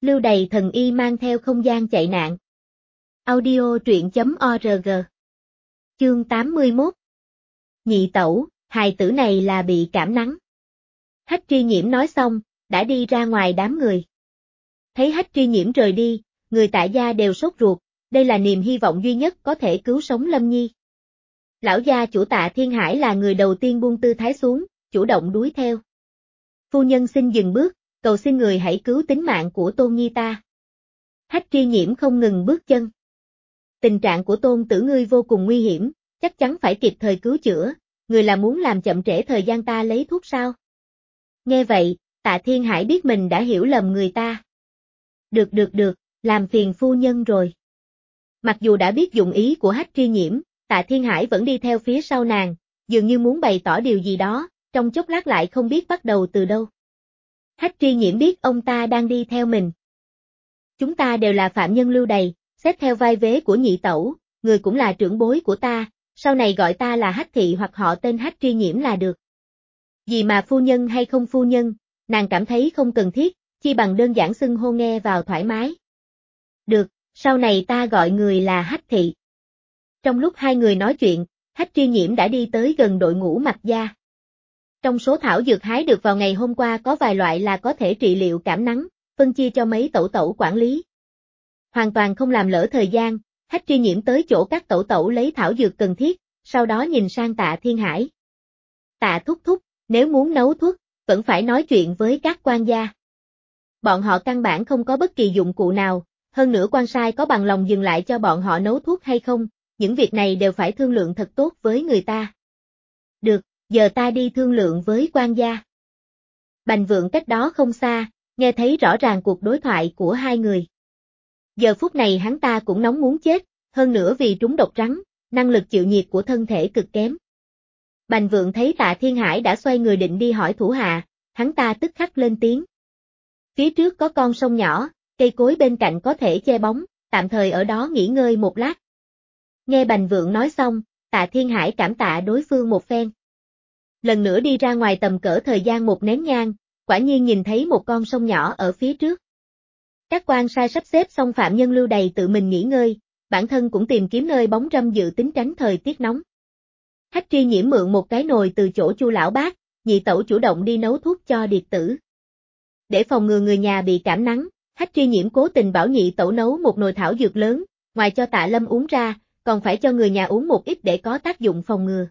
Lưu Đày thần y mang theo không gian chạy nạn. Audio truyện.org. Chương 81. Nhị tẩu, hài tử này là bị cảm nắng. Hách Tri Nhiễm nói xong, đã đi ra ngoài đám người. Thấy Hách Tri Nhiễm rời đi, người Tạ gia đều sốt ruột, đây là niềm hy vọng duy nhất có thể cứu sống Lâm Nhi. Lão gia chủ Tạ Thiên Hải là người đầu tiên buông tư thái xuống, chủ động đuổi theo. Phu nhân xin dừng bước, cầu xin người hãy cứu tính mạng của Tôn Nhi ta. Hách Tri Nhiễm không ngừng bước chân. Tình trạng của Tôn tử ngươi vô cùng nguy hiểm, chắc chắn phải kịp thời cứu chữa, người là muốn làm chậm trễ thời gian ta lấy thuốc sao? Nghe vậy, Tạ Thiên Hải biết mình đã hiểu lầm người ta. Được, làm phiền phu nhân rồi. Mặc dù đã biết dụng ý của Hách Tri Nhiễm, Tạ Thiên Hải vẫn đi theo phía sau nàng, dường như muốn bày tỏ điều gì đó, trong chốc lát lại không biết bắt đầu từ đâu. Hách Tri Nhiễm biết ông ta đang đi theo mình. Chúng ta đều là phạm nhân Lưu Đày, xét theo vai vế của nhị tẩu, người cũng là trưởng bối của ta, sau này gọi ta là Hách Thị hoặc họ tên Hách Tri Nhiễm là được. Vì mà phu nhân hay không phu nhân, nàng cảm thấy không cần thiết, chi bằng đơn giản xưng hô nghe vào thoải mái. Được, sau này ta gọi người là Hách Thị. Trong lúc hai người nói chuyện, Hách Tri Nhiễm đã đi tới gần đội ngũ Mạc gia. Trong số thảo dược hái được vào ngày hôm qua có vài loại là có thể trị liệu cảm nắng, phân chia cho mấy tẩu tẩu quản lý. Hoàn toàn không làm lỡ thời gian, Hách Tri Nhiễm tới chỗ các tẩu tẩu lấy thảo dược cần thiết, sau đó nhìn sang Tạ Thiên Hải. Tạ thúc thúc, nếu muốn nấu thuốc, vẫn phải nói chuyện với các quan gia. Bọn họ căn bản không có bất kỳ dụng cụ nào, hơn nữa quan sai có bằng lòng dừng lại cho bọn họ nấu thuốc hay không, những việc này đều phải thương lượng thật tốt với người ta. Được, giờ ta đi thương lượng với quan gia. Bành Vượng cách đó không xa, nghe thấy rõ ràng cuộc đối thoại của hai người. Giờ phút này hắn ta cũng nóng muốn chết, hơn nữa vì trúng độc rắn, năng lực chịu nhiệt của thân thể cực kém. Bành Vượng thấy Tạ Thiên Hải đã xoay người định đi hỏi thủ hạ, hắn ta tức khắc lên tiếng. Phía trước có con sông nhỏ, cây cối bên cạnh có thể che bóng, tạm thời ở đó nghỉ ngơi một lát. Nghe Bành Vượng nói xong, Tạ Thiên Hải cảm tạ đối phương một phen. Lần nữa đi ra ngoài tầm cỡ thời gian một nén nhang, quả nhiên nhìn thấy một con sông nhỏ ở phía trước. Các quan sai sắp xếp xong phạm nhân Lưu Đày tự mình nghỉ ngơi, bản thân cũng tìm kiếm nơi bóng râm dự tính tránh thời tiết nóng. Hách Tri Nhiễm mượn một cái nồi từ chỗ Chu lão bác, nhị tẩu chủ động đi nấu thuốc cho điệt tử. Để phòng ngừa người nhà bị cảm nắng, Hách Tri Nhiễm cố tình bảo nhị tẩu nấu một nồi thảo dược lớn, ngoài cho Tạ Lâm uống ra, còn phải cho người nhà uống một ít để có tác dụng phòng ngừa.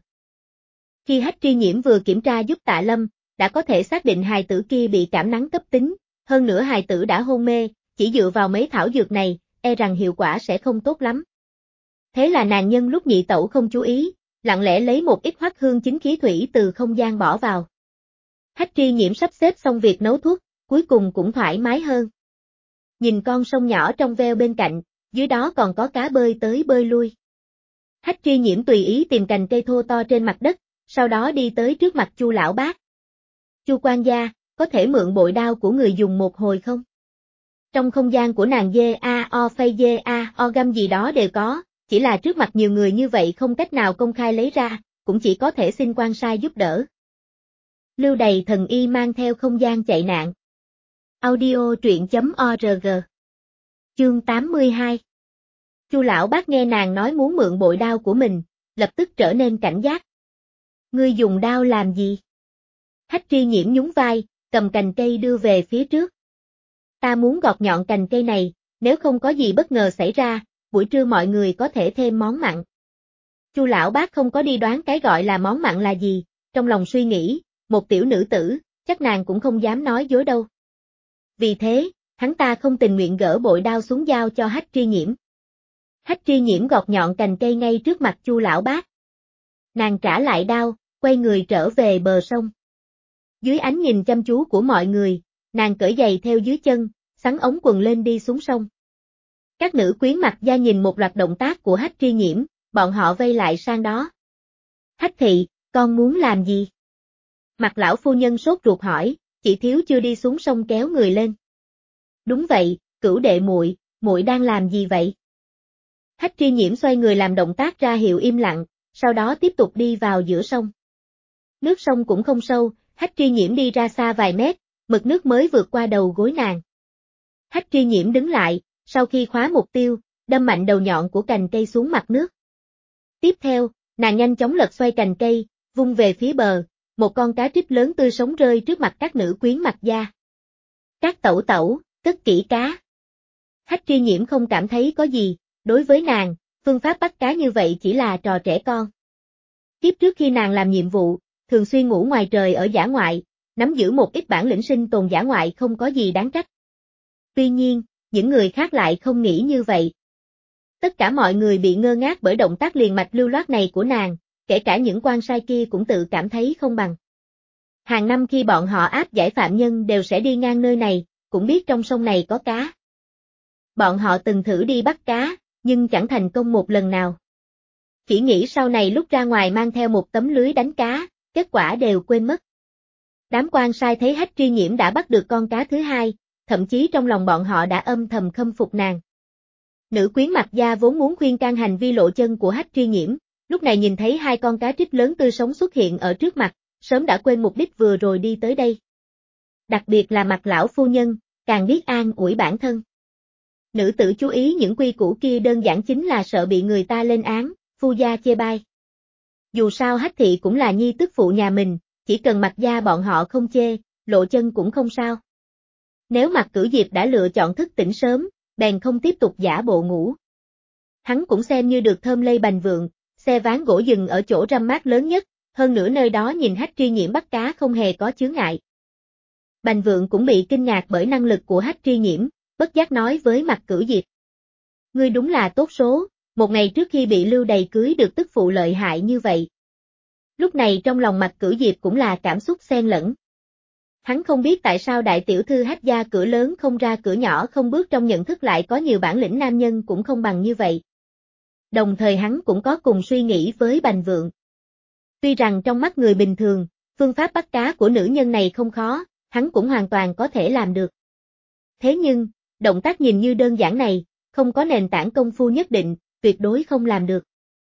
Khi Hách Tri Nhiễm vừa kiểm tra giúp Tạ Lâm, đã có thể xác định hài tử kia bị cảm nắng cấp tính, hơn nữa hài tử đã hôn mê, chỉ dựa vào mấy thảo dược này, e rằng hiệu quả sẽ không tốt lắm. Thế là nàng nhân lúc nhị tẩu không chú ý, lặng lẽ lấy một ít hoắc hương chính khí thủy từ không gian bỏ vào. Hách Tri Nhiễm sắp xếp xong việc nấu thuốc, cuối cùng cũng thoải mái hơn. Nhìn con sông nhỏ trong veo bên cạnh, dưới đó còn có cá bơi tới bơi lui. Hách Tri Nhiễm tùy ý tìm cành cây thô to trên mặt đất, sau đó đi tới trước mặt Chu lão bác. Chu quan gia, có thể mượn bội đao của người dùng một hồi không? Trong không gian của nàng gam gì đó đều có, chỉ là trước mặt nhiều người như vậy không cách nào công khai lấy ra, cũng chỉ có thể xin quan sai giúp đỡ. Lưu Đày thần y mang theo không gian chạy nạn. Audio truyện.org. Chương 82. Chu lão bác nghe nàng nói muốn mượn bội đao của mình, lập tức trở nên cảnh giác. Ngươi dùng đao làm gì? Hách Tri Nhiễm nhún vai, cầm cành cây đưa về phía trước. Ta muốn gọt nhọn cành cây này, nếu không có gì bất ngờ xảy ra, buổi trưa mọi người có thể thêm món mặn. Chu lão bác không có đi đoán cái gọi là món mặn là gì, trong lòng suy nghĩ, một tiểu nữ tử, chắc nàng cũng không dám nói dối đâu. Vì thế, hắn ta không tình nguyện gỡ bội đao xuống giao cho Hách Tri Nhiễm. Hách Tri Nhiễm gọt nhọn cành cây ngay trước mặt Chu lão bác. Nàng trả lại đao, quay người trở về bờ sông. Dưới ánh nhìn chăm chú của mọi người, nàng cởi giày theo dưới chân, xắn ống quần lên đi xuống sông. Các nữ quyến Mạc gia nhìn một loạt động tác của Hách Tri Nhiễm, bọn họ vây lại sang đó. Hách thị, con muốn làm gì? Mạc lão phu nhân sốt ruột hỏi, chỉ thiếu chưa đi xuống sông kéo người lên. Đúng vậy, cửu đệ muội, muội đang làm gì vậy? Hách Tri Nhiễm xoay người làm động tác ra hiệu im lặng, sau đó tiếp tục đi vào giữa sông. Nước sông cũng không sâu, Hách Tri Nhiễm đi ra xa vài mét, mực nước mới vượt qua đầu gối nàng. Hách Tri Nhiễm đứng lại, sau khi khóa mục tiêu, đâm mạnh đầu nhọn của cành cây xuống mặt nước. Tiếp theo, nàng nhanh chóng lật xoay cành cây, vung về phía bờ, một con cá trích lớn tươi sống rơi trước mặt các nữ quyến Mặc Gia. Các tẩu tẩu, cất kỹ cá. Hách Tri Nhiễm không cảm thấy có gì, đối với nàng, phương pháp bắt cá như vậy chỉ là trò trẻ con. Kiếp trước khi nàng làm nhiệm vụ, thường xuyên ngủ ngoài trời ở dã ngoại, nắm giữ một ít bản lĩnh sinh tồn dã ngoại không có gì đáng trách. Tuy nhiên, những người khác lại không nghĩ như vậy. Tất cả mọi người bị ngơ ngác bởi động tác liền mạch lưu loát này của nàng, kể cả những quan sai kia cũng tự cảm thấy không bằng. Hàng năm khi bọn họ áp giải phạm nhân đều sẽ đi ngang nơi này, cũng biết trong sông này có cá. Bọn họ từng thử đi bắt cá, nhưng chẳng thành công một lần nào. Chỉ nghĩ sau này lúc ra ngoài mang theo một tấm lưới đánh cá, kết quả đều quên mất. Đám quan sai thấy Hách Tri Nhiễm đã bắt được con cá thứ hai, thậm chí trong lòng bọn họ đã âm thầm khâm phục nàng. Nữ quyến Mặc Gia vốn muốn khuyên can hành vi lộ chân của Hách Tri Nhiễm, lúc này nhìn thấy hai con cá trích lớn tươi sống xuất hiện ở trước mặt, sớm đã quên mục đích vừa rồi đi tới đây. Đặc biệt là Mặc lão phu nhân, càng biết an ủi bản thân. Nữ tử chú ý những quy củ kia đơn giản chính là sợ bị người ta lên án, phu gia chê bai. Dù sao Hách thị cũng là nhi tức phụ nhà mình, chỉ cần Mặc Gia bọn họ không chê, lộ chân cũng không sao. Nếu Mặc Cửu Diệp đã lựa chọn thức tỉnh sớm, bèn không tiếp tục giả bộ ngủ. Hắn cũng xem như được thơm lây bành vượng, xe ván gỗ dừng ở chỗ râm mát lớn nhất, hơn nữa nơi đó nhìn Hách Tri Nhiễm bắt cá không hề có chướng ngại. Bành vượng cũng bị kinh ngạc bởi năng lực của Hách Tri Nhiễm, bất giác nói với Mặc Cửu Diệp. Ngươi đúng là tốt số, một ngày trước khi bị Lưu Đầy cưới được tức phụ lợi hại như vậy. Lúc này trong lòng Mặc Cửu Diệp cũng là cảm xúc xen lẫn. Hắn không biết tại sao đại tiểu thư Hách gia cửa lớn không ra cửa nhỏ không bước trong nhận thức lại có nhiều bản lĩnh nam nhân cũng không bằng như vậy. Đồng thời hắn cũng có cùng suy nghĩ với Bành Vượng. Tuy rằng trong mắt người bình thường, phương pháp bắt cá của nữ nhân này không khó, hắn cũng hoàn toàn có thể làm được. Thế nhưng, động tác nhìn như đơn giản này, không có nền tảng công phu nhất định, tuyệt đối không làm được.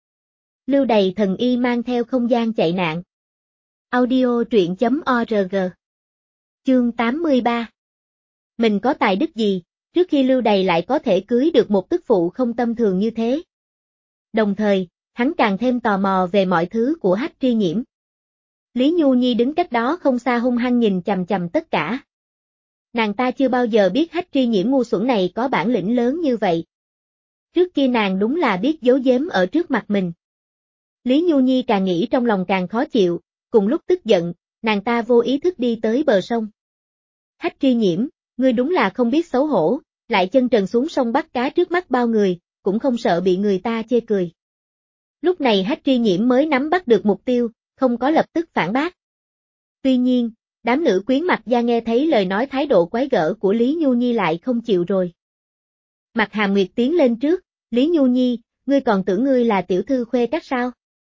Lưu Đầy thần y mang theo không gian chạy nạn. Audio truyện.org. Chương 83. Mình có tài đức gì, trước khi Lưu Đầy lại có thể cưới được một tức phụ không tâm thường như thế. Đồng thời, hắn càng thêm tò mò về mọi thứ của Hách Tri Nhiễm. Lý Nhu Nhi đứng cách đó không xa hung hăng nhìn chằm chằm tất cả. Nàng ta chưa bao giờ biết Hách Tri Nhiễm ngu xuẩn này có bản lĩnh lớn như vậy. Trước kia nàng đúng là biết giấu giếm ở trước mặt mình. Lý Nhu Nhi càng nghĩ trong lòng càng khó chịu, cùng lúc tức giận, nàng ta vô ý thức đi tới bờ sông. Hách Tri Nhiễm, ngươi đúng là không biết xấu hổ, lại chân trần xuống sông bắt cá trước mắt bao người, cũng không sợ bị người ta chê cười. Lúc này Hách Tri Nhiễm mới nắm bắt được mục tiêu, không có lập tức phản bác. Tuy nhiên, đám nữ quyến Mặc Gia nghe thấy lời nói thái độ quái gở của Lý Nhu Nhi lại không chịu rồi. Mạc Hàm Nguyệt tiến lên trước, Lý Nhu Nhi, ngươi còn tưởng ngươi là tiểu thư khuê các sao?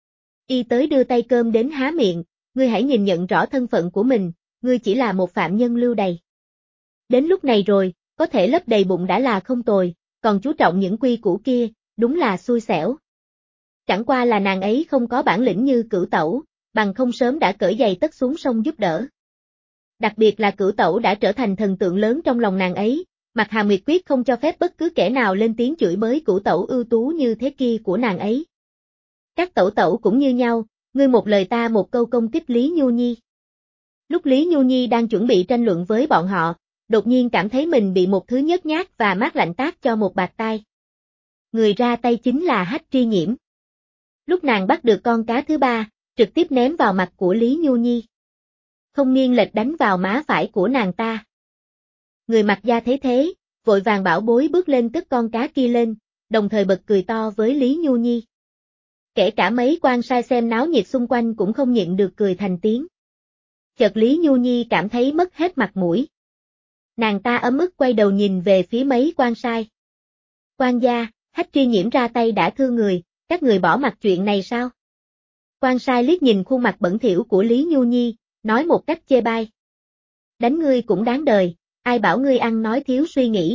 Y tới đưa tay cơm đến há miệng, ngươi hãy nhìn nhận rõ thân phận của mình, ngươi chỉ là một phạm nhân Lưu Đầy. Đến lúc này rồi, có thể lấp đầy bụng đã là không tồi, còn chú trọng những quy củ kia, đúng là xui xẻo. Chẳng qua là nàng ấy không có bản lĩnh như Cửu Tẩu, bằng không sớm đã cởi giày tất xuống sông giúp đỡ. Đặc biệt là Cửu Tẩu đã trở thành thần tượng lớn trong lòng nàng ấy, Mạc Hàm Nguyệt quyết không cho phép bất cứ kẻ nào lên tiếng chửi bới Cửu Tẩu ưu tú như thế kia của nàng ấy. Các tẩu tẩu cũng như nhau, ngươi một lời ta một câu công kích Lý Nhu Nhi. Lúc Lý Nhu Nhi đang chuẩn bị tranh luận với bọn họ, đột nhiên cảm thấy mình bị một thứ nhớt nhát và mát lạnh tát cho một bạt tai. Người ra tay chính là Hách Tri Nhiễm. Lúc nàng bắt được con cá thứ ba, trực tiếp ném vào mặt của Lý Nhu Nhi. Không nghiêng lệch đánh vào má phải của nàng ta. Người Mặc Gia thấy thế, vội vàng bảo bối bước lên cất con cá kia lên, đồng thời bật cười to với Lý Nhu Nhi. Kể cả mấy quan sai xem náo nhiệt xung quanh cũng không nhịn được cười thành tiếng. Chợt Lý Nhu Nhi cảm thấy mất hết mặt mũi. Nàng ta ấm ức quay đầu nhìn về phía mấy quan sai. Quan gia, Hách Tri Nhiễm ra tay đã thương người, các người bỏ mặc chuyện này sao? Quan sai liếc nhìn khuôn mặt bẩn thỉu của Lý Nhu Nhi, nói một cách chê bai. Đánh ngươi cũng đáng đời, ai bảo ngươi ăn nói thiếu suy nghĩ.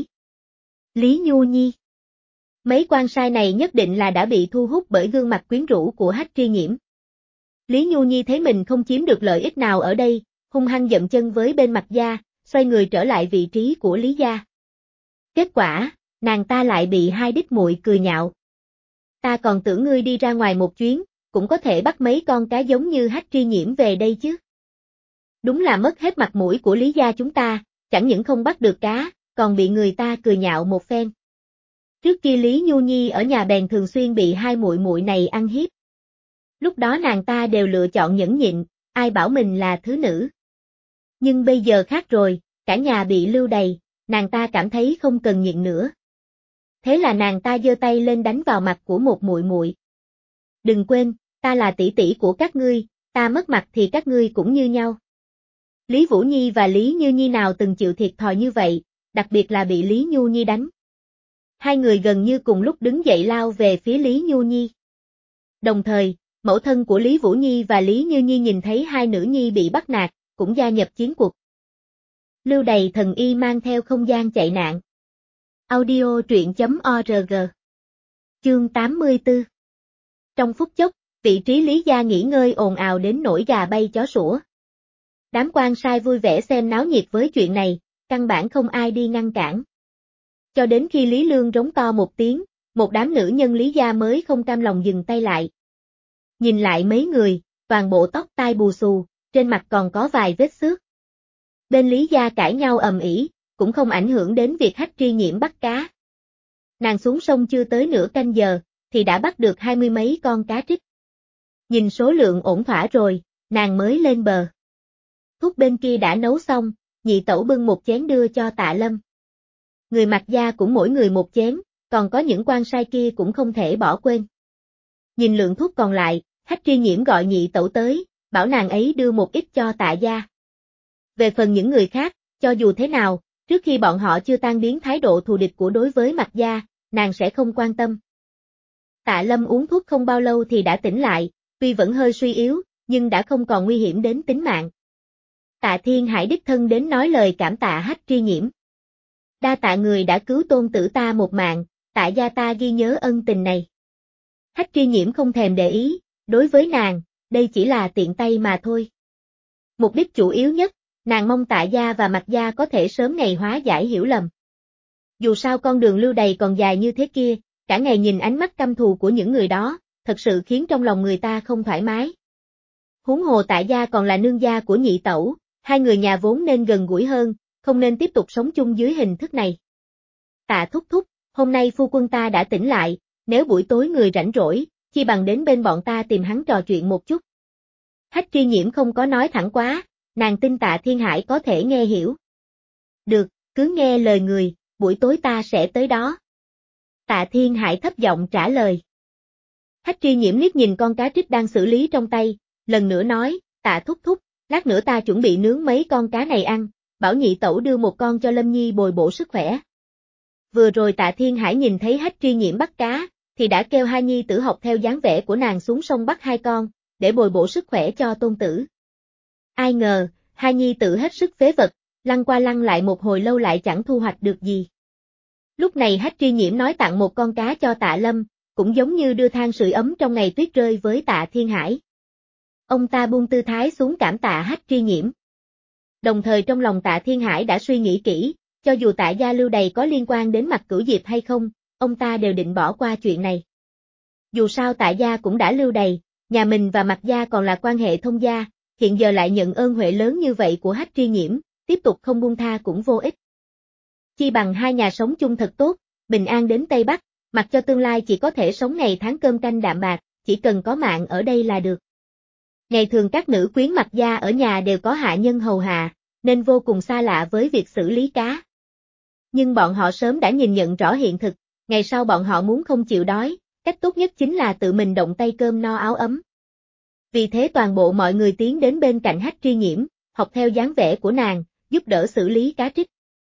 Lý Nhu Nhi. Mấy quan sai này nhất định là đã bị thu hút bởi gương mặt quyến rũ của Hách Tri Nhiễm. Lý Nhu Nhi thấy mình không chiếm được lợi ích nào ở đây, hung hăng dậm chân với bên Mặc Gia, xoay người trở lại vị trí của Lý gia. Kết quả, nàng ta lại bị hai đích muội cười nhạo. Ta còn tưởng ngươi đi ra ngoài một chuyến, cũng có thể bắt mấy con cá giống như Hách Tri Nhiễm về đây chứ. Đúng là mất hết mặt mũi của Lý gia chúng ta, chẳng những không bắt được cá, còn bị người ta cười nhạo một phen. Trước kia Lý Nhu Nhi ở nhà bèn thường xuyên bị hai muội muội này ăn hiếp. Lúc đó nàng ta đều lựa chọn nhẫn nhịn, ai bảo mình là thứ nữ. Nhưng bây giờ khác rồi, cả nhà bị lưu đày, nàng ta cảm thấy không cần nhịn nữa. Thế là nàng ta giơ tay lên đánh vào mặt của một muội muội. Đừng quên, ta là tỷ tỷ của các ngươi, ta mất mặt thì các ngươi cũng như nhau. Lý Vũ Nhi và Lý Như Nhi nào từng chịu thiệt thòi như vậy, đặc biệt là bị Lý Nhu Nhi đánh. Hai người gần như cùng lúc đứng dậy lao về phía Lý Nhu Nhi. Đồng thời, mẫu thân của Lý Vũ Nhi và Lý Như Nhi nhìn thấy hai nữ nhi bị bắt nạt, cũng gia nhập chiến cuộc. Lưu đày thần y mang theo không gian chạy nạn. Audio truyện.org. Chương 84. Trong phút chốc, vị trí Lý gia nghỉ ngơi ồn ào đến nỗi gà bay chó sủa. Đám quan sai vui vẻ xem náo nhiệt với chuyện này, căn bản không ai đi ngăn cản. Cho đến khi Lý Lương rống to một tiếng, một đám nữ nhân Lý gia mới không cam lòng dừng tay lại. Nhìn lại mấy người, toàn bộ tóc tai bù xù, trên mặt còn có vài vết xước. Bên Lý gia cãi nhau ầm ĩ, cũng không ảnh hưởng đến việc Hách Tri Nhiễm bắt cá. Nàng xuống sông chưa tới nửa canh giờ, thì đã bắt được 20 mấy con cá trích. Nhìn số lượng ổn thỏa rồi, nàng mới lên bờ. Thuốc bên kia đã nấu xong, nhị tẩu bưng một chén đưa cho Tạ Lâm. Người Mạc gia cũng mỗi người một chén, còn có những quan sai kia cũng không thể bỏ quên. Nhìn lượng thuốc còn lại, Hách Tri Nhiễm gọi nhị tẩu tới, bảo nàng ấy đưa một ít cho Tạ gia. Về phần những người khác, cho dù thế nào, trước khi bọn họ chưa tan biến thái độ thù địch của đối với Mạc gia, nàng sẽ không quan tâm. Tạ Lâm uống thuốc không bao lâu thì đã tỉnh lại, tuy vẫn hơi suy yếu, nhưng đã không còn nguy hiểm đến tính mạng. Tạ Thiên Hải đích thân đến nói lời cảm tạ Hách Tri Nhiễm. Đa tạ người đã cứu tôn tử ta một mạng, Tạ gia ta ghi nhớ ân tình này. Hách Tri Nhiễm không thèm để ý, đối với nàng, đây chỉ là tiện tay mà thôi. Mục đích chủ yếu nhất, nàng mong Tạ gia và Mạc gia có thể sớm ngày hóa giải hiểu lầm. Dù sao con đường lưu đày còn dài như thế kia, cả ngày nhìn ánh mắt căm thù của những người đó, thật sự khiến trong lòng người ta không thoải mái. Huống hồ Tạ gia còn là nương gia của nhị tẩu, hai người nhà vốn nên gần gũi hơn, không nên tiếp tục sống chung dưới hình thức này. Tạ thúc thúc, hôm nay phu quân ta đã tỉnh lại, nếu buổi tối người rảnh rỗi, chi bằng đến bên bọn ta tìm hắn trò chuyện một chút. Hách Tri Nhiễm không có nói thẳng quá, nàng tin Tạ Thiên Hải có thể nghe hiểu. Được, cứ nghe lời người, buổi tối ta sẽ tới đó. Tạ Thiên Hải thấp giọng trả lời. Hách Tri Nhiễm liếc nhìn con cá trích đang xử lý trong tay, lần nữa nói, Tạ thúc thúc, lát nữa ta chuẩn bị nướng mấy con cá này ăn, bảo nhị tẩu đưa một con cho Lâm Nhi bồi bổ sức khỏe. Vừa rồi Tạ Thiên Hải nhìn thấy Hách Tri Nhiễm bắt cá, thì đã kêu hai nhi tử học theo dáng vẻ của nàng xuống sông bắt hai con, để bồi bổ sức khỏe cho tôn tử. Ai ngờ, hai nhi tử hết sức phế vật, lăn qua lăn lại một hồi lâu lại chẳng thu hoạch được gì. Lúc này Hách Tri Nhiễm nói tặng một con cá cho Tạ Lâm, cũng giống như đưa than sưởi ấm trong ngày tuyết rơi với Tạ Thiên Hải. Ông ta buông tư thái xuống cảm tạ Hách Tri Nhiễm. Đồng thời trong lòng Tạ Thiên Hải đã suy nghĩ kỹ, cho dù Tạ gia lưu đày có liên quan đến Mạc Cửu Diệp hay không, ông ta đều định bỏ qua chuyện này. Dù sao Tạ gia cũng đã lưu đày, nhà mình và Mạc gia còn là quan hệ thông gia, hiện giờ lại nhận ơn huệ lớn như vậy của Hách Tri Nhiễm, tiếp tục không buông tha cũng vô ích. Chi bằng hai nhà sống chung thật tốt, bình an đến Tây Bắc, mặc cho tương lai chỉ có thể sống ngày tháng cơm canh đạm bạc, chỉ cần có mạng ở đây là được. Ngày thường các nữ quyến Mạc gia ở nhà đều có hạ nhân hầu hạ, nên vô cùng xa lạ với việc xử lý cá. Nhưng bọn họ sớm đã nhìn nhận rõ hiện thực, ngày sau bọn họ muốn không chịu đói, cách tốt nhất chính là tự mình động tay cơm no áo ấm. Vì thế toàn bộ mọi người tiến đến bên cạnh Hách Tri Nhiễm, học theo dáng vẻ của nàng, giúp đỡ xử lý cá trích.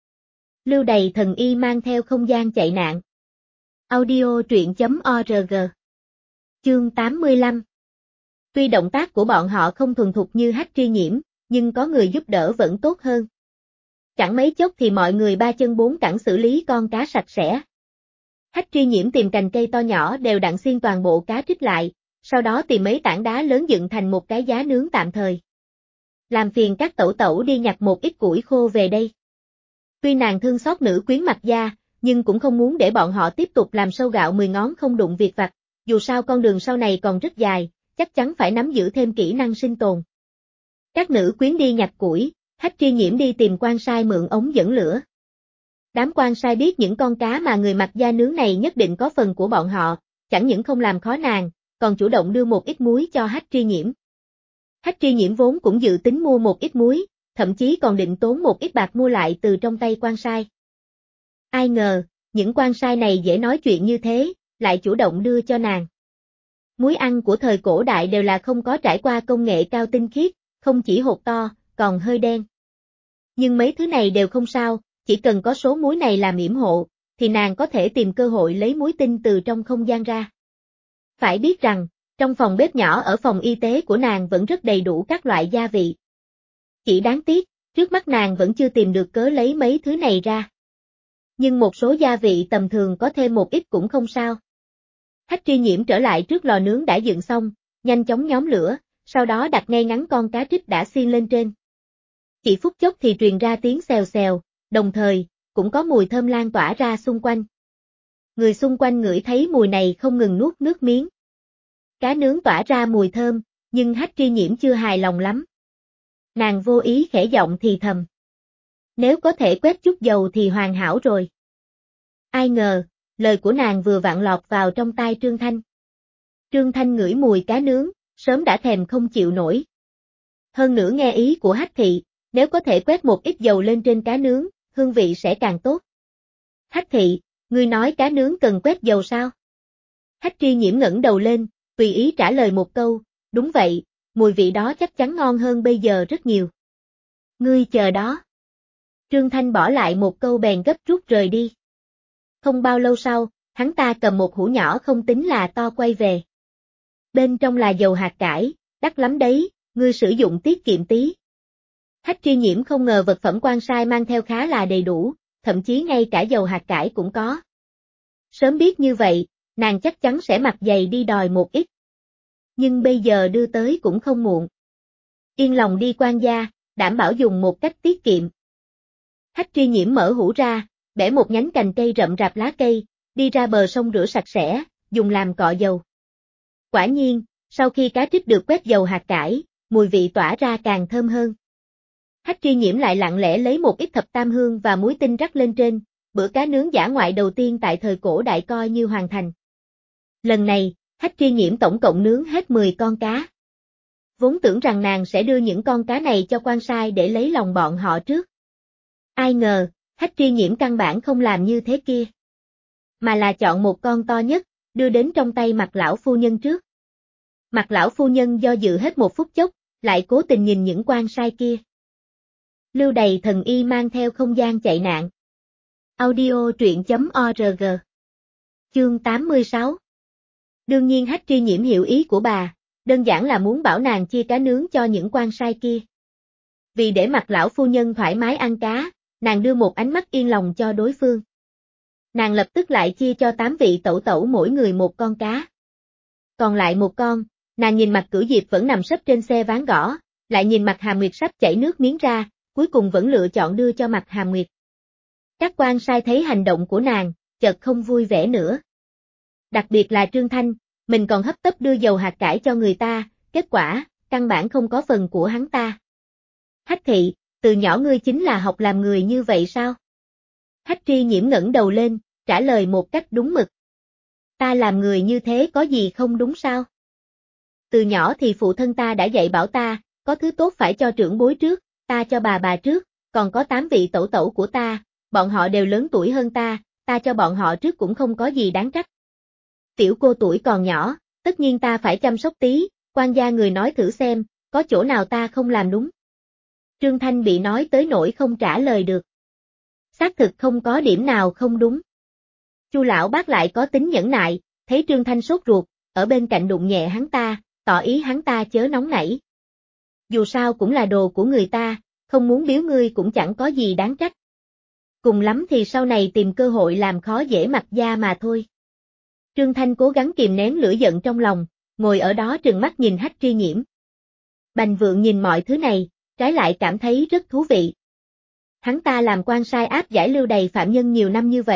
Lưu đày thần y mang theo không gian chạy nạn. Audio truyện.org. Chương 85. Tuy động tác của bọn họ không thuần thục như Hách Tri Nhiễm, nhưng có người giúp đỡ vẫn tốt hơn. Chẳng mấy chốc thì mọi người ba chân bốn cẳng xử lý con cá sạch sẽ. Hách Tri Nhiễm tìm cành cây to nhỏ đều đặn xiên toàn bộ cá trích lại, sau đó tìm mấy tảng đá lớn dựng thành một cái giá nướng tạm thời. Làm phiền các tẩu tẩu đi nhặt một ít củi khô về đây. Tuy nàng thương xót nữ quyến Mạc gia, nhưng cũng không muốn để bọn họ tiếp tục làm sâu gạo 10 ngón không đụng việc vặt, dù sao con đường sau này còn rất dài, chắc chắn phải nắm giữ thêm kỹ năng sinh tồn. Các nữ quyến đi nhặt củi, Hách Tri Nhiễm đi tìm quan sai mượn ống dẫn lửa. Đám quan sai biết những con cá mà người mặc da nướng này nhất định có phần của bọn họ, chẳng những không làm khó nàng, còn chủ động đưa một ít muối cho Hách Tri Nhiễm. Hách Tri Nhiễm vốn cũng dự tính mua một ít muối, thậm chí còn định tốn một ít bạc mua lại từ trong tay quan sai. Ai ngờ, những quan sai này dễ nói chuyện như thế, lại chủ động đưa cho nàng. Muối ăn của thời cổ đại đều là không có trải qua công nghệ cao tinh khiết, không chỉ hột to, còn hơi đen. Nhưng mấy thứ này đều không sao, chỉ cần có số muối này làm yểm hộ, thì nàng có thể tìm cơ hội lấy muối tinh từ trong không gian ra. Phải biết rằng, trong phòng bếp nhỏ ở phòng y tế của nàng vẫn rất đầy đủ các loại gia vị. Chỉ đáng tiếc, trước mắt nàng vẫn chưa tìm được cớ lấy mấy thứ này ra. Nhưng một số gia vị tầm thường có thêm một ít cũng không sao. Hách Tri Nhiễm trở lại trước lò nướng đã dựng xong, nhanh chóng nhóm lửa, sau đó đặt ngay ngắn con cá trích đã xiên lên trên. Chỉ phút chốc thì truyền ra tiếng xèo xèo, đồng thời, cũng có mùi thơm lan tỏa ra xung quanh. Người xung quanh ngửi thấy mùi này không ngừng nuốt nước miếng. Cá nướng tỏa ra mùi thơm, nhưng Hách Tri Nhiễm chưa hài lòng lắm. Nàng vô ý khẽ giọng thì thầm. Nếu có thể quét chút dầu thì hoàn hảo rồi. Ai ngờ, lời của nàng vừa vặn lọt vào trong tai Trương Thanh. Trương Thanh ngửi mùi cá nướng, sớm đã thèm không chịu nổi. Hơn nữa nghe ý của Hách Thị, nếu có thể quét một ít dầu lên trên cá nướng, hương vị sẽ càng tốt. Hách Thị, ngươi nói cá nướng cần quét dầu sao? Hách Tri Nhiễm ngẩng đầu lên, tùy ý trả lời một câu, đúng vậy, mùi vị đó chắc chắn ngon hơn bây giờ rất nhiều. Ngươi chờ đó. Trương Thanh bỏ lại một câu bèn gấp rút rời đi. Không bao lâu sau, hắn ta cầm một hũ nhỏ không tính là to quay về. Bên trong là dầu hạt cải, đắt lắm đấy, ngươi sử dụng tiết kiệm tí. Hách Tri Nhiễm không ngờ vật phẩm quan sai mang theo khá là đầy đủ, thậm chí ngay cả dầu hạt cải cũng có. Sớm biết như vậy, nàng chắc chắn sẽ mặc giày đi đòi một ít. Nhưng bây giờ đưa tới cũng không muộn. Yên lòng đi quan gia, đảm bảo dùng một cách tiết kiệm. Hách Tri Nhiễm mở hũ ra, bẻ một nhánh cành cây rậm rạp lá cây, đi ra bờ sông rửa sạch sẽ, dùng làm cọ dầu. Quả nhiên, sau khi cá trích được quét dầu hạt cải, mùi vị tỏa ra càng thơm hơn. Hách Tri Nhiễm lại lặng lẽ lấy một ít thập tam hương và muối tinh rắc lên trên, bữa cá nướng dã ngoại đầu tiên tại thời cổ đại coi như hoàn thành. Lần này, Hách Tri Nhiễm tổng cộng nướng hết 10 con cá. Vốn tưởng rằng nàng sẽ đưa những con cá này cho quan sai để lấy lòng bọn họ trước. Ai ngờ, Hách Tri Nhiễm căn bản không làm như thế kia. Mà là chọn một con to nhất, đưa đến trong tay Mạc lão phu nhân trước. Mạc lão phu nhân do dự hết một phút chốc, lại cố tình nhìn những quan sai kia. Lưu Đầy Thần Y mang theo không gian chạy nạn. Audio truyện.org. Chương 86. Đương nhiên Hách Tri Nhiễm hiểu ý của bà, đơn giản là muốn bảo nàng chia cá nướng cho những quan sai kia. Vì để Mạc lão phu nhân thoải mái ăn cá, nàng đưa một ánh mắt yên lòng cho đối phương. Nàng lập tức lại chia cho 8 vị tẩu tẩu mỗi người một con cá. Còn lại một con, nàng nhìn mặt Cửu Diệp vẫn nằm sấp trên xe ván gõ, lại nhìn mặt Hàm Nguyệt sắp chảy nước miếng ra, cuối cùng vẫn lựa chọn đưa cho mặt Hàm Nguyệt. Các quan sai thấy hành động của nàng, chợt không vui vẻ nữa. Đặc biệt là Trương Thanh, mình còn hấp tấp đưa dầu hạt cải cho người ta, kết quả, căn bản không có phần của hắn ta. Hách Thị, từ nhỏ ngươi chính là học làm người như vậy sao? Hách Tri Nhiễm ngẩng đầu lên, trả lời một cách đúng mực. Ta làm người như thế có gì không đúng sao? Từ nhỏ thì phụ thân ta đã dạy bảo ta, có thứ tốt phải cho trưởng bối trước, ta cho bà trước, còn có 8 vị tẩu tẩu của ta, bọn họ đều lớn tuổi hơn ta cho bọn họ trước cũng không có gì đáng trách. Tiểu cô tuổi còn nhỏ, tất nhiên ta phải chăm sóc tí, quan gia người nói thử xem, có chỗ nào ta không làm đúng. Trương Thanh bị nói tới nỗi không trả lời được. Xác thực không có điểm nào không đúng. Chu lão bác lại có tính nhẫn nại, thấy Trương Thanh sốt ruột, ở bên cạnh đụng nhẹ hắn ta, tỏ ý hắn ta chớ nóng nảy. Dù sao cũng là đồ của người ta, không muốn biếu ngươi cũng chẳng có gì đáng trách. Cùng lắm thì sau này tìm cơ hội làm khó dễ mặt gia mà thôi. Trương Thanh cố gắng kìm nén lửa giận trong lòng, ngồi ở đó trừng mắt nhìn Hách Tri Nhiễm. Bành Vượng nhìn mọi thứ này, trái lại cảm thấy rất thú vị. Hắn ta làm quan sai áp giải Lưu Đầy phạm nhân nhiều năm như vậy,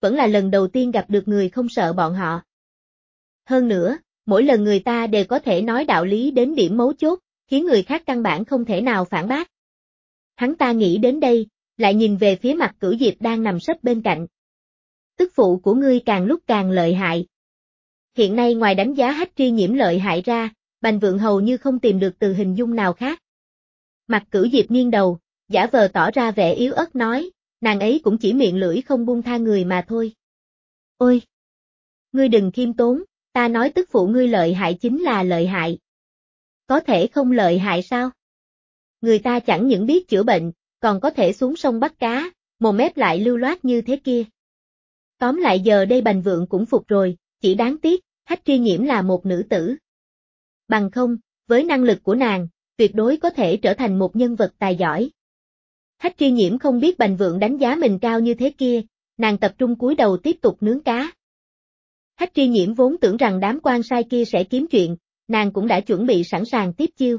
vẫn là lần đầu tiên gặp được người không sợ bọn họ. Hơn nữa, mỗi lần người ta đều có thể nói đạo lý đến điểm mấu chốt, khiến người khác căn bản không thể nào phản bác. Hắn ta nghĩ đến đây, lại nhìn về phía Mặc Cửu Diệp đang nằm sấp bên cạnh. Tức phụ của ngươi càng lúc càng lợi hại. Hiện nay ngoài đánh giá Hách Tri Nhiễm lợi hại ra, Bành Vượng hầu như không tìm được từ hình dung nào khác. Mặc Cửu Diệp nghiêng đầu, giả vờ tỏ ra vẻ yếu ớt nói, nàng ấy cũng chỉ miệng lưỡi không buông tha người mà thôi. Ôi! Ngươi đừng khiêm tốn, ta nói tức phụ ngươi lợi hại chính là lợi hại. Có thể không lợi hại sao? Người ta chẳng những biết chữa bệnh, còn có thể xuống sông bắt cá, mồm mép lại lưu loát như thế kia. Tóm lại giờ đây Bành Vượng cũng phục rồi, chỉ đáng tiếc, Hách Tri Nhiễm là một nữ tử. Bằng không, với năng lực của nàng, tuyệt đối có thể trở thành một nhân vật tài giỏi. Hách Tri Nhiễm không biết Bành Vượng đánh giá mình cao như thế kia, nàng tập trung cúi đầu tiếp tục nướng cá. Hách Tri Nhiễm vốn tưởng rằng đám quan sai kia sẽ kiếm chuyện, nàng cũng đã chuẩn bị sẵn sàng tiếp chiêu.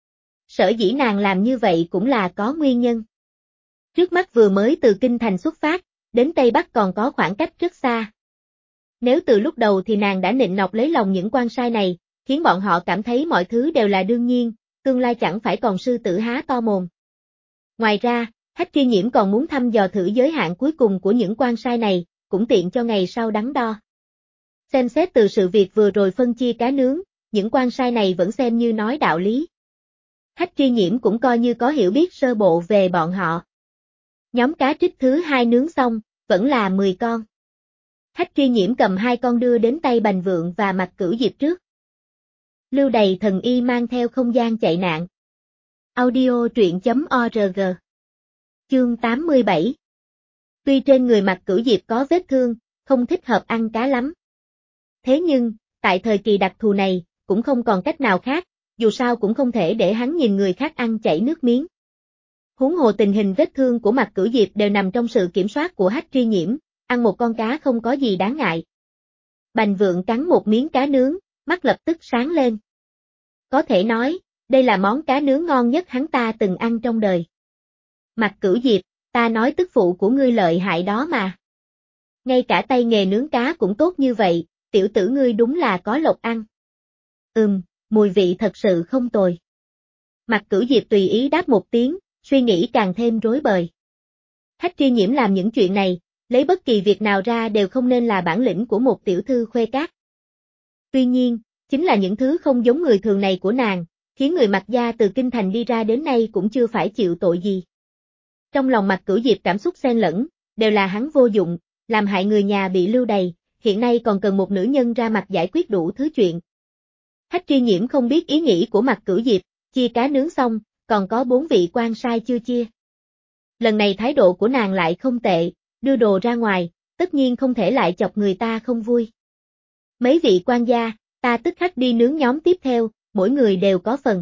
Sở dĩ nàng làm như vậy cũng là có nguyên nhân. Trước mắt vừa mới từ Kinh Thành xuất phát, đến Tây Bắc còn có khoảng cách rất xa. Nếu từ lúc đầu thì nàng đã nịnh nọt lấy lòng những quan sai này, khiến bọn họ cảm thấy mọi thứ đều là đương nhiên, tương lai chẳng phải còn sư tử há to mồm. Ngoài ra, Hách Tri Nhiễm còn muốn thăm dò thử giới hạn cuối cùng của những quan sai này, cũng tiện cho ngày sau đắn đo. Xem xét từ sự việc vừa rồi phân chia cá nướng, những quan sai này vẫn xem như nói đạo lý. Hách Tri Nhiễm cũng coi như có hiểu biết sơ bộ về bọn họ. Nhóm cá trích thứ 2 nướng xong, vẫn là 10 con. Hách Tri Nhiễm cầm 2 con đưa đến tay Bành Vượng và Mặc Cửu Diệp trước. Lưu Đầy Thần Y mang theo không gian chạy nạn. Audio truyện.org. Chương 87. Tuy trên người Mặc Cửu Diệp có vết thương, không thích hợp ăn cá lắm. Thế nhưng, tại thời kỳ đặc thù này, cũng không còn cách nào khác, dù sao cũng không thể để hắn nhìn người khác ăn chảy nước miếng. Huống hồ tình hình vết thương của Mặc Cửu Diệp đều nằm trong sự kiểm soát của Hách Tri Nhiễm, ăn một con cá không có gì đáng ngại. Bành Vượng cắn một miếng cá nướng, mắt lập tức sáng lên. Có thể nói, đây là món cá nướng ngon nhất hắn ta từng ăn trong đời. Mặc Cửu Diệp, ta nói tức phụ của ngươi lợi hại đó mà. Ngay cả tay nghề nướng cá cũng tốt như vậy, tiểu tử ngươi đúng là có lộc ăn. Mùi vị thật sự không tồi. Mặc Cửu Diệp tùy ý đáp một tiếng, suy nghĩ càng thêm rối bời. Hách Tri Nhiễm làm những chuyện này, lấy bất kỳ việc nào ra đều không nên là bản lĩnh của một tiểu thư khuê các. Tuy nhiên, chính là những thứ không giống người thường này của nàng, khiến người Mặc gia từ Kinh Thành đi ra đến nay cũng chưa phải chịu tội gì. Trong lòng Mặc Cửu Diệp cảm xúc xen lẫn, đều là hắn vô dụng, làm hại người nhà bị lưu đày, hiện nay còn cần một nữ nhân ra mặt giải quyết đủ thứ chuyện. Hách Tri Nhiễm không biết ý nghĩ của Mặc Cửu Diệp, chia cá nướng xong, còn có 4 vị quan sai chưa chia. Lần này thái độ của nàng lại không tệ, đưa đồ ra ngoài, tất nhiên không thể lại chọc người ta không vui. Mấy vị quan gia, ta tức khắc đi nướng nhóm tiếp theo, mỗi người đều có phần.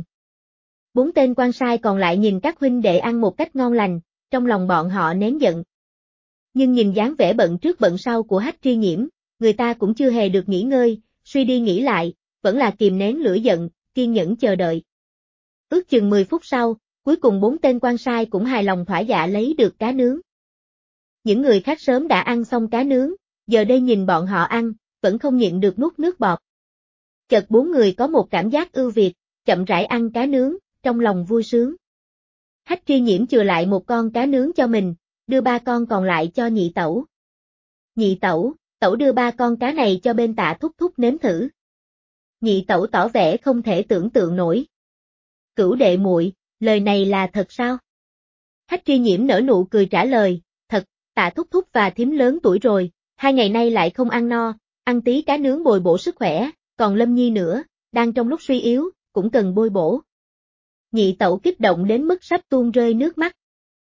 4 tên quan sai còn lại nhìn các huynh đệ ăn một cách ngon lành, trong lòng bọn họ nén giận. Nhưng nhìn dáng vẻ bận trước bận sau của Hách Tri Nhiễm, người ta cũng chưa hề được nghỉ ngơi, suy đi nghĩ lại, vẫn là kìm nén lửa giận, kiên nhẫn chờ đợi. Ước chừng 10 phút sau, cuối cùng 4 tên quan sai cũng hài lòng thỏa dạ lấy được cá nướng. Những người khác sớm đã ăn xong cá nướng, giờ đây nhìn bọn họ ăn, vẫn không nhịn được nuốt nước bọt. Chợt 4 người có một cảm giác ưu việt, chậm rãi ăn cá nướng, trong lòng vui sướng. Hách Tri Nhiễm chừa lại một con cá nướng cho mình, đưa 3 con còn lại cho nhị tẩu. Nhị tẩu, tẩu đưa 3 con cá này cho bên Tạ thúc thúc nếm thử. Nhị tẩu tỏ vẻ không thể tưởng tượng nổi. Cửu đệ muội, lời này là thật sao? Hách Tri Nhiễm nở nụ cười trả lời, thật, Tạ thúc thúc và thím lớn tuổi rồi, 2 ngày nay lại không ăn no, ăn tí cá nướng bồi bổ sức khỏe, còn Lâm Nhi nữa, đang trong lúc suy yếu, cũng cần bôi bổ. Nhị tẩu kích động đến mức sắp tuôn rơi nước mắt.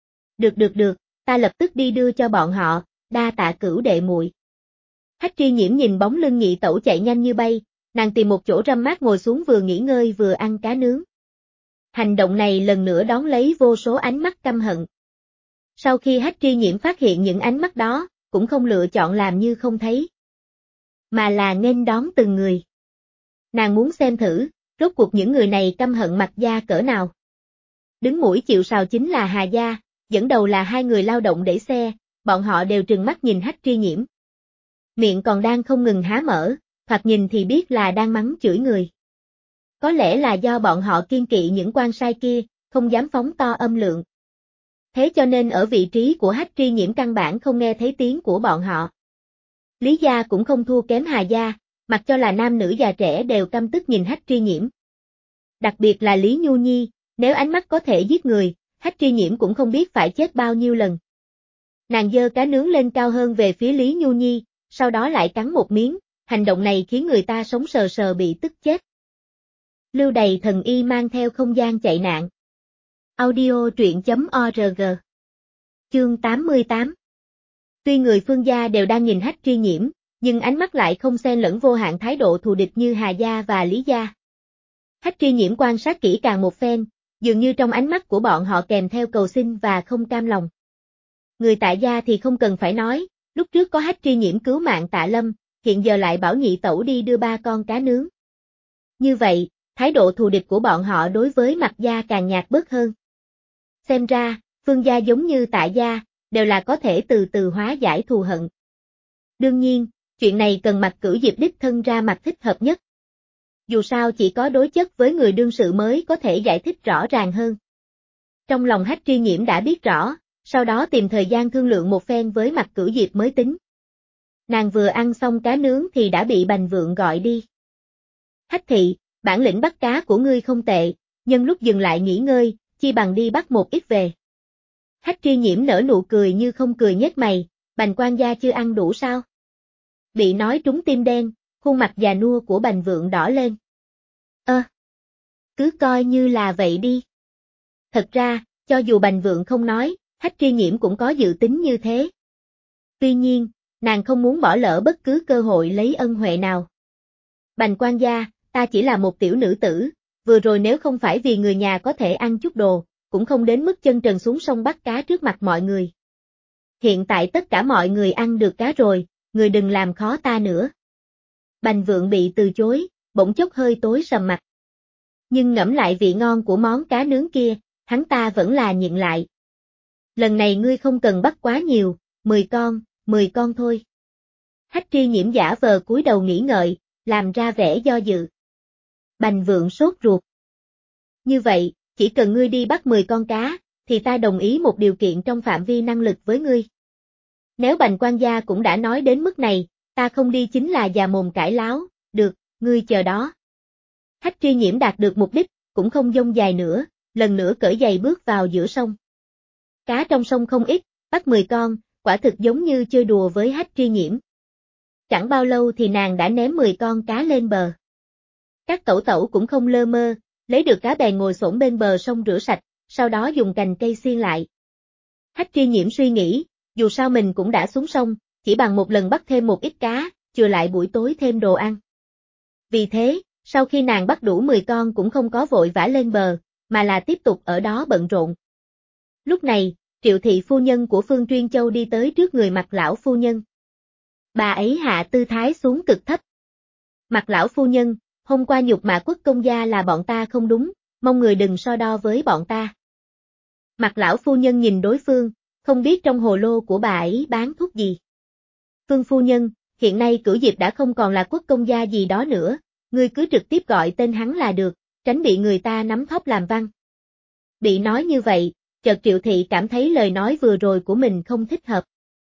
Được, ta lập tức đi đưa cho bọn họ, đa tạ Cửu đệ muội. Hách Tri Nhiễm nhìn bóng lưng nhị tẩu chạy nhanh như bay, nàng tìm một chỗ râm mát ngồi xuống vừa nghỉ ngơi vừa ăn cá nướng. Hành động này lần nữa đón lấy vô số ánh mắt căm hận. Sau khi Hách Tri Nhiễm phát hiện những ánh mắt đó, cũng không lựa chọn làm như không thấy, mà là nghênh đón từng người. Nàng muốn xem thử, rốt cuộc những người này căm hận Mặc gia cỡ nào. Đứng mũi chịu sào chính là Hà gia, dẫn đầu là 2 người lao động đẩy xe, bọn họ đều trừng mắt nhìn Hách Tri Nhiễm. Miệng còn đang không ngừng há mở, thoạt nhìn thì biết là đang mắng chửi người. Có lẽ là do bọn họ kiêng kỵ những quan sai kia, không dám phóng to âm lượng. Thế cho nên ở vị trí của Hách Tri Nhiễm căn bản không nghe thấy tiếng của bọn họ. Lý gia cũng không thua kém Hà gia, mặc cho là nam nữ già trẻ đều căm tức nhìn Hách Tri Nhiễm. Đặc biệt là Lý Nhu Nhi, nếu ánh mắt có thể giết người, Hách Tri Nhiễm cũng không biết phải chết bao nhiêu lần. Nàng giơ cá nướng lên cao hơn về phía Lý Nhu Nhi, sau đó lại cắn một miếng, hành động này khiến người ta sống sờ sờ bị tức chết. Lưu Đày thần y mang theo không gian chạy nạn. Audio truyện.org. Chương 88. Tuy người Phương gia đều đang nhìn Hách Tri Nhiễm, nhưng ánh mắt lại không xen lẫn vô hạn thái độ thù địch như Hà gia và Lý gia. Hách Tri Nhiễm quan sát kỹ càng một phen, dường như trong ánh mắt của bọn họ kèm theo cầu xin và không cam lòng. Người Tạ gia thì không cần phải nói, lúc trước có Hách Tri Nhiễm cứu mạng Tạ Lâm, hiện giờ lại bảo nhị tẩu đi đưa 3 con cá nướng. Như vậy, thái độ thù địch của bọn họ đối với Mạc gia càng nhạt bớt hơn. Xem ra, Phương gia giống như Tạ gia, đều là có thể từ từ hóa giải thù hận. Đương nhiên, chuyện này cần Mạc Cửu Diệp đích thân ra mặt thích hợp nhất. Dù sao chỉ có đối chất với người đương sự mới có thể giải thích rõ ràng hơn. Trong lòng Hách Tri Nhiễm đã biết rõ, sau đó tìm thời gian thương lượng một phen với Mạc Cửu Diệp mới tính. Nàng vừa ăn xong cá nướng thì đã bị Bành Vượng gọi đi. Hách thị, bản lĩnh bắt cá của ngươi không tệ, nhân lúc dừng lại nghỉ ngơi, chi bằng đi bắt một ít về. Hách Tri Nhiễm nở nụ cười như không cười nhếch mày, Bành quan gia chưa ăn đủ sao? Bị nói trúng tim đen, khuôn mặt già nua của Bành Vượng đỏ lên. Cứ coi như là vậy đi. Thật ra, cho dù Bành Vượng không nói, Hách Tri Nhiễm cũng có dự tính như thế. Tuy nhiên, nàng không muốn bỏ lỡ bất cứ cơ hội lấy ân huệ nào. Bành quan gia, ta chỉ là một tiểu nữ tử, vừa rồi nếu không phải vì người nhà có thể ăn chút đồ, cũng không đến mức chân trần xuống sông bắt cá trước mặt mọi người. Hiện tại tất cả mọi người ăn được cá rồi, người đừng làm khó ta nữa. Bành Vượng bị từ chối, bỗng chốc hơi tối sầm mặt. Nhưng ngẫm lại vị ngon của món cá nướng kia, hắn ta vẫn là nhịn lại. Lần này ngươi không cần bắt quá nhiều, 10 con thôi. Hách Tri Nhiễm giả vờ cúi đầu nghĩ ngợi, làm ra vẻ do dự. Bành Vượng sốt ruột. Như vậy, chỉ cần ngươi đi bắt 10 con cá, thì ta đồng ý một điều kiện trong phạm vi năng lực với ngươi. Nếu Bành quan gia cũng đã nói đến mức này, ta không đi chính là già mồm cãi láo, được, ngươi chờ đó. Hách Tri Nhiễm đạt được mục đích, cũng không dông dài nữa, lần nữa cởi giày bước vào giữa sông. Cá trong sông không ít, bắt 10 con, quả thực giống như chơi đùa với Hách Tri Nhiễm. Chẳng bao lâu thì nàng đã ném 10 con cá lên bờ. Các tẩu tẩu cũng không lơ mơ, lấy được cá bèn ngồi xổm bên bờ sông rửa sạch, sau đó dùng cành cây xiên lại. Hách Tri Nhiễm suy nghĩ, dù sao mình cũng đã xuống sông, chỉ bằng một lần bắt thêm một ít cá, chừa lại buổi tối thêm đồ ăn. Vì thế, sau khi nàng bắt đủ 10 con cũng không có vội vã lên bờ, mà là tiếp tục ở đó bận rộn. Lúc này, Triệu thị phu nhân của Phương Tuyên Châu đi tới trước người Mạc lão phu nhân. Bà ấy hạ tư thái xuống cực thấp. Mạc lão phu nhân, hôm qua nhục mạ Quốc công gia là bọn ta không đúng, mong người đừng so đo với bọn ta. Mạc lão phu nhân nhìn đối phương, không biết trong hồ lô của bà ấy bán thuốc gì. Phương phu nhân, hiện nay Cửu Diệp đã không còn là Quốc công gia gì đó nữa, ngươi cứ trực tiếp gọi tên hắn là được, tránh bị người ta nắm thóp làm văn. Bị nói như vậy, chợt Triệu thị cảm thấy lời nói vừa rồi của mình không thích hợp.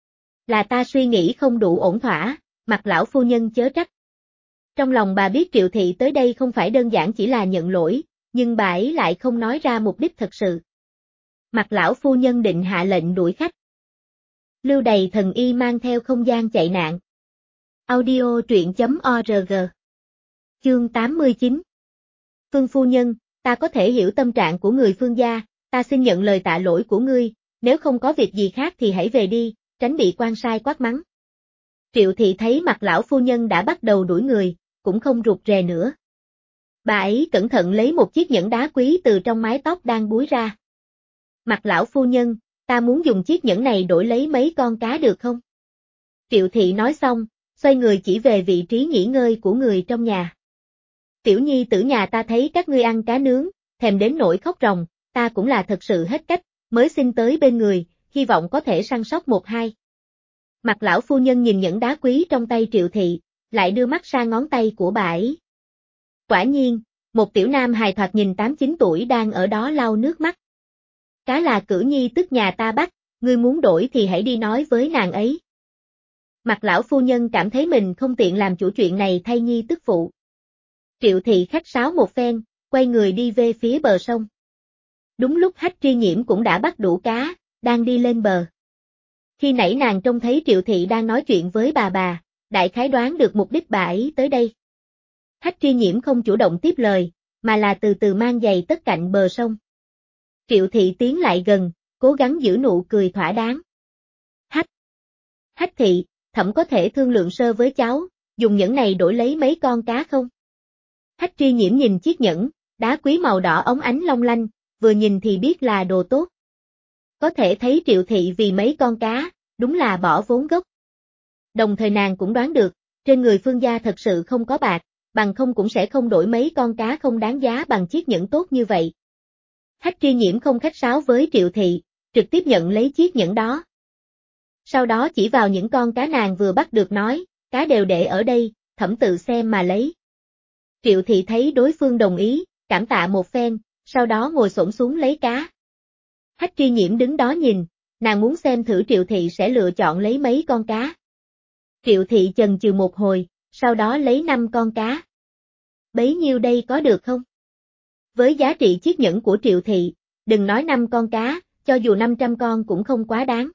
Là ta suy nghĩ không đủ ổn thỏa, Mạc lão phu nhân chớ trách. Trong lòng bà biết Triệu thị tới đây không phải đơn giản chỉ là nhận lỗi, nhưng bà ấy lại không nói ra mục đích thật sự. Mạc lão phu nhân định hạ lệnh đuổi khách. Lưu Đày thần y mang theo không gian chạy nạn. Audio truyện.org. Chương 89. Phương phu nhân, ta có thể hiểu tâm trạng của người Phương gia, ta xin nhận lời tạ lỗi của ngươi, nếu không có việc gì khác thì hãy về đi, tránh bị quan sai quát mắng. Triệu thị thấy Mạc lão phu nhân đã bắt đầu đuổi người, cũng không rụt rè nữa. Bà ấy cẩn thận lấy một chiếc nhẫn đá quý từ trong mái tóc đang búi ra. Mạc lão phu nhân, ta muốn dùng chiếc nhẫn này đổi lấy mấy con cá được không? Triệu thị nói xong, xoay người chỉ về vị trí nghỉ ngơi của người trong nhà. Tiểu nhi tử nhà ta thấy các ngươi ăn cá nướng, thèm đến nỗi khóc ròng, ta cũng là thật sự hết cách, mới xin tới bên người, hy vọng có thể săn sóc một hai. Mặt lão phu nhân nhìn nhẫn đá quý trong tay Triệu Thị, lại đưa mắt sang ngón tay của bà ấy. Quả nhiên, một tiểu nam hài thoạt nhìn 8-9 tuổi đang ở đó lau nước mắt. Cá là cử nhi tức nhà ta bắt, ngươi muốn đổi thì hãy đi nói với nàng ấy. Mặt lão phu nhân cảm thấy mình không tiện làm chủ chuyện này thay nhi tức phụ. Triệu Thị khách sáo một phen, quay người đi về phía bờ sông. Đúng lúc Hách Tri Nhiễm cũng đã bắt đủ cá, đang đi lên bờ. Khi nãy nàng trông thấy Triệu Thị đang nói chuyện với bà, đại khái đoán được mục đích bà ấy tới đây. Hách Tri Nhiễm không chủ động tiếp lời, mà là từ từ mang giày tất cạnh bờ sông. Triệu Thị tiến lại gần, cố gắng giữ nụ cười thỏa đáng. Hách Thị, thẩm có thể thương lượng sơ với cháu, dùng nhẫn này đổi lấy mấy con cá không? Hách Tri Nhiễm nhìn chiếc nhẫn, đá quý màu đỏ óng ánh long lanh, vừa nhìn thì biết là đồ tốt. Có thể thấy Triệu Thị vì mấy con cá, đúng là bỏ vốn gốc. Đồng thời nàng cũng đoán được, trên người Phương gia thật sự không có bạc, bằng không cũng sẽ không đổi mấy con cá không đáng giá bằng chiếc nhẫn tốt như vậy. Hách Tri Nhiễm không khách sáo với Triệu Thị, trực tiếp nhận lấy chiếc nhẫn đó. Sau đó chỉ vào những con cá nàng vừa bắt được nói, cá đều để ở đây, thẩm tự xem mà lấy. Triệu Thị thấy đối phương đồng ý, cảm tạ một phen, sau đó ngồi xổm xuống lấy cá. Hách Tri Nhiễm đứng đó nhìn, nàng muốn xem thử Triệu Thị sẽ lựa chọn lấy mấy con cá. Triệu Thị chần chừ một hồi, sau đó lấy 5 con cá. Bấy nhiêu đây có được không? Với giá trị chiếc nhẫn của Triệu Thị, đừng nói 5 con cá, cho dù 500 con cũng không quá đáng.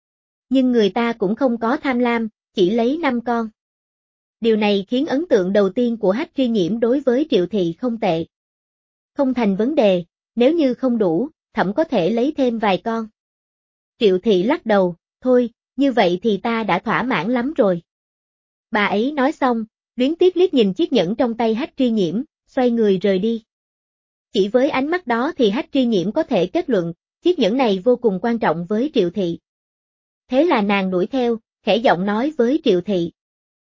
Nhưng người ta cũng không có tham lam, chỉ lấy 5 con. Điều này khiến ấn tượng đầu tiên của Hách Tri Nhiễm đối với Triệu Thị không tệ. Không thành vấn đề, nếu như không đủ, thẩm có thể lấy thêm vài con. Triệu Thị lắc đầu, thôi, như vậy thì ta đã thỏa mãn lắm rồi. Bà ấy nói xong, luyến tiếc liếc nhìn chiếc nhẫn trong tay Hách Tri Nhiễm, xoay người rời đi. Chỉ với ánh mắt đó thì Hách Tri Nhiễm có thể kết luận, chiếc nhẫn này vô cùng quan trọng với Triệu Thị. Thế là nàng đuổi theo, khẽ giọng nói với Triệu Thị.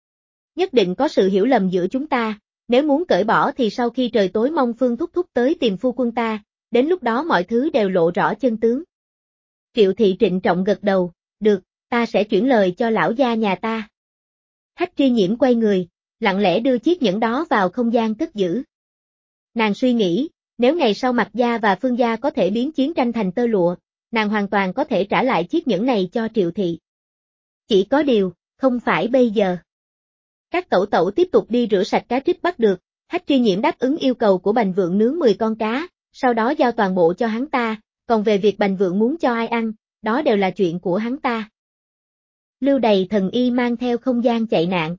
Nhất định có sự hiểu lầm giữa chúng ta, nếu muốn cởi bỏ thì sau khi trời tối mong Phương thúc thúc tới tìm phu quân ta, đến lúc đó mọi thứ đều lộ rõ chân tướng. Triệu Thị trịnh trọng gật đầu, được, ta sẽ chuyển lời cho lão gia nhà ta. Hách Tri Nhiễm quay người, lặng lẽ đưa chiếc nhẫn đó vào không gian cất giữ. Nàng suy nghĩ, nếu ngày sau Mạc gia và Phương gia có thể biến chiến tranh thành tơ lụa, nàng hoàn toàn có thể trả lại chiếc nhẫn này cho Triệu Thị. Chỉ có điều, không phải bây giờ. Các tẩu tẩu tiếp tục đi rửa sạch cá trích bắt được, Hách Tri Nhiễm đáp ứng yêu cầu của Bành Vượng nướng 10 con cá, sau đó giao toàn bộ cho hắn ta, còn về việc Bành Vượng muốn cho ai ăn, đó đều là chuyện của hắn ta. Lưu Đầy Thần Y mang theo không gian chạy nạn.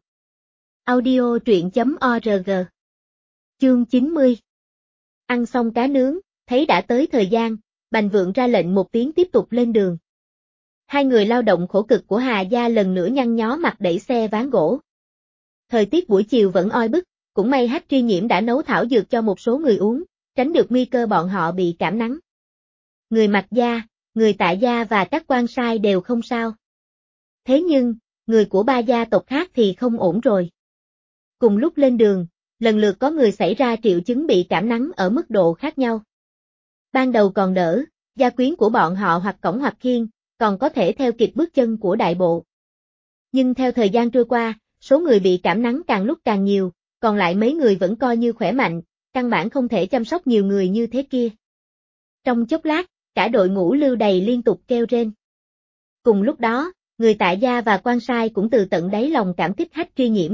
Audio truyện.org. Chương 90. Ăn xong cá nướng, thấy đã tới thời gian, Bành Vượng ra lệnh một tiếng tiếp tục lên đường. Hai người lao động khổ cực của Hà gia lần nữa nhăn nhó mặt đẩy xe ván gỗ. Thời tiết buổi chiều vẫn oi bức, cũng may Hách Tri Nhiễm đã nấu thảo dược cho một số người uống, tránh được nguy cơ bọn họ bị cảm nắng. Người Mạc gia, người Tạ gia và các quan sai đều không sao. Thế nhưng, người của 3 gia tộc khác thì không ổn rồi. Cùng lúc lên đường, lần lượt có người xảy ra triệu chứng bị cảm nắng ở mức độ khác nhau. Ban đầu còn đỡ, gia quyến của bọn họ hoặc cõng hoặc khiêng, còn có thể theo kịp bước chân của đại bộ. Nhưng theo thời gian trôi qua, số người bị cảm nắng càng lúc càng nhiều, còn lại mấy người vẫn coi như khỏe mạnh, căn bản không thể chăm sóc nhiều người như thế kia. Trong chốc lát, cả đội ngũ Lưu Đầy liên tục kêu rên. Cùng lúc đó, người Tạ gia và quan sai cũng từ tận đáy lòng cảm kích Hách Tri Nhiễm.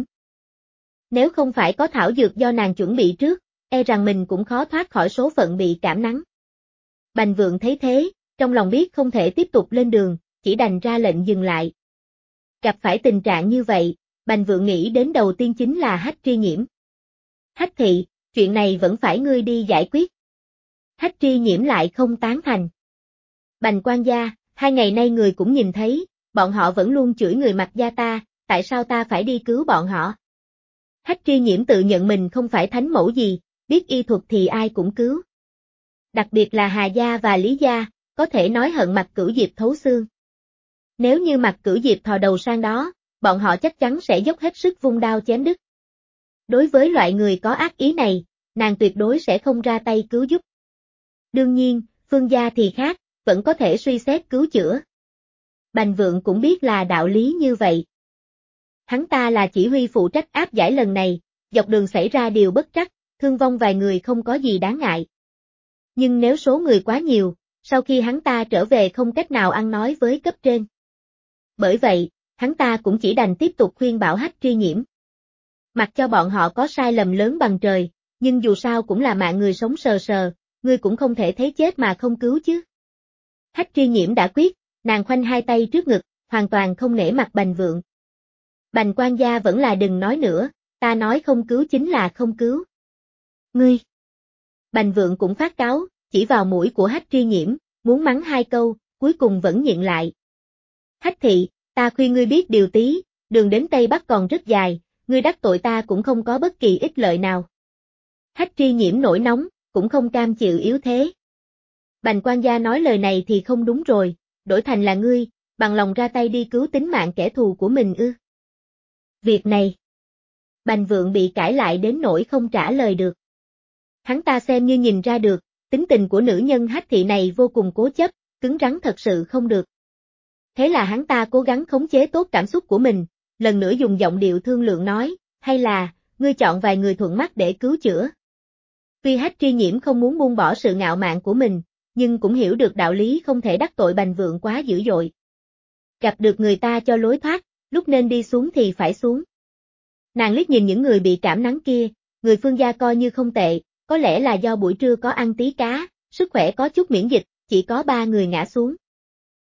Nếu không phải có thảo dược do nàng chuẩn bị trước, e rằng mình cũng khó thoát khỏi số phận bị cảm nắng. Bành Vượng thấy thế, trong lòng biết không thể tiếp tục lên đường, chỉ đành ra lệnh dừng lại. Gặp phải tình trạng như vậy, Bành Vượng nghĩ đến đầu tiên chính là Hách Tri Nhiễm. Hách Thị, chuyện này vẫn phải ngươi đi giải quyết. Hách Tri Nhiễm lại không tán thành. Bành quan gia, 2 ngày nay người cũng nhìn thấy, bọn họ vẫn luôn chửi người Mạc gia ta, tại sao ta phải đi cứu bọn họ? Hách Tri Nhiễm tự nhận mình không phải thánh mẫu gì, biết y thuật thì ai cũng cứu. Đặc biệt là Hà gia và Lý gia, có thể nói hận Mạc Cửu Diệp thấu xương. Nếu như Mạc Cửu Diệp thò đầu sang đó, bọn họ chắc chắn sẽ dốc hết sức vung đao chém đứt. Đối với loại người có ác ý này, nàng tuyệt đối sẽ không ra tay cứu giúp. Đương nhiên, Phương gia thì khác, vẫn có thể suy xét cứu chữa. Bành Vượng cũng biết là đạo lý như vậy. Hắn ta là chỉ huy phụ trách áp giải lần này, dọc đường xảy ra điều bất trắc, thương vong vài người không có gì đáng ngại. Nhưng nếu số người quá nhiều, sau khi hắn ta trở về không cách nào ăn nói với cấp trên. Bởi vậy, hắn ta cũng chỉ đành tiếp tục khuyên bảo Hách Tri Nhiễm. Mặc cho bọn họ có sai lầm lớn bằng trời, nhưng dù sao cũng là mạng người sống sờ sờ, ngươi cũng không thể thấy chết mà không cứu chứ. Hách Tri Nhiễm đã quyết, nàng khoanh hai tay trước ngực, hoàn toàn không nể mặt Bành Vượng. Bành quan gia vẫn là đừng nói nữa, ta nói không cứu chính là không cứu. Ngươi! Bành Vượng cũng phát cáu, chỉ vào mũi của Hách Tri Nhiễm, muốn mắng hai câu, cuối cùng vẫn nhịn lại. Hách thị, ta khuyên ngươi biết điều tí, đường đến Tây Bắc còn rất dài, ngươi đắc tội ta cũng không có bất kỳ ích lợi nào. Hách Tri Nhiễm nổi nóng, cũng không cam chịu yếu thế. Bành quan gia nói lời này thì không đúng rồi, đổi thành là ngươi, bằng lòng ra tay đi cứu tính mạng kẻ thù của mình ư. Việc này, Bành Vượng bị cãi lại đến nỗi không trả lời được. Hắn ta xem như nhìn ra được, tính tình của nữ nhân Hách thị này vô cùng cố chấp, cứng rắn thật sự không được. Thế là hắn ta cố gắng khống chế tốt cảm xúc của mình, lần nữa dùng giọng điệu thương lượng nói, hay là, ngươi chọn vài người thuận mắt để cứu chữa. Tuy Hách Tri Nhiễm không muốn buông bỏ sự ngạo mạn của mình, nhưng cũng hiểu được đạo lý không thể đắc tội Bành Vượng quá dữ dội. Gặp được người ta cho lối thoát, lúc nên đi xuống thì phải xuống. Nàng liếc nhìn những người bị cảm nắng kia, người Phương gia coi như không tệ, có lẽ là do buổi trưa có ăn tí cá, sức khỏe có chút miễn dịch, chỉ có 3 người ngã xuống.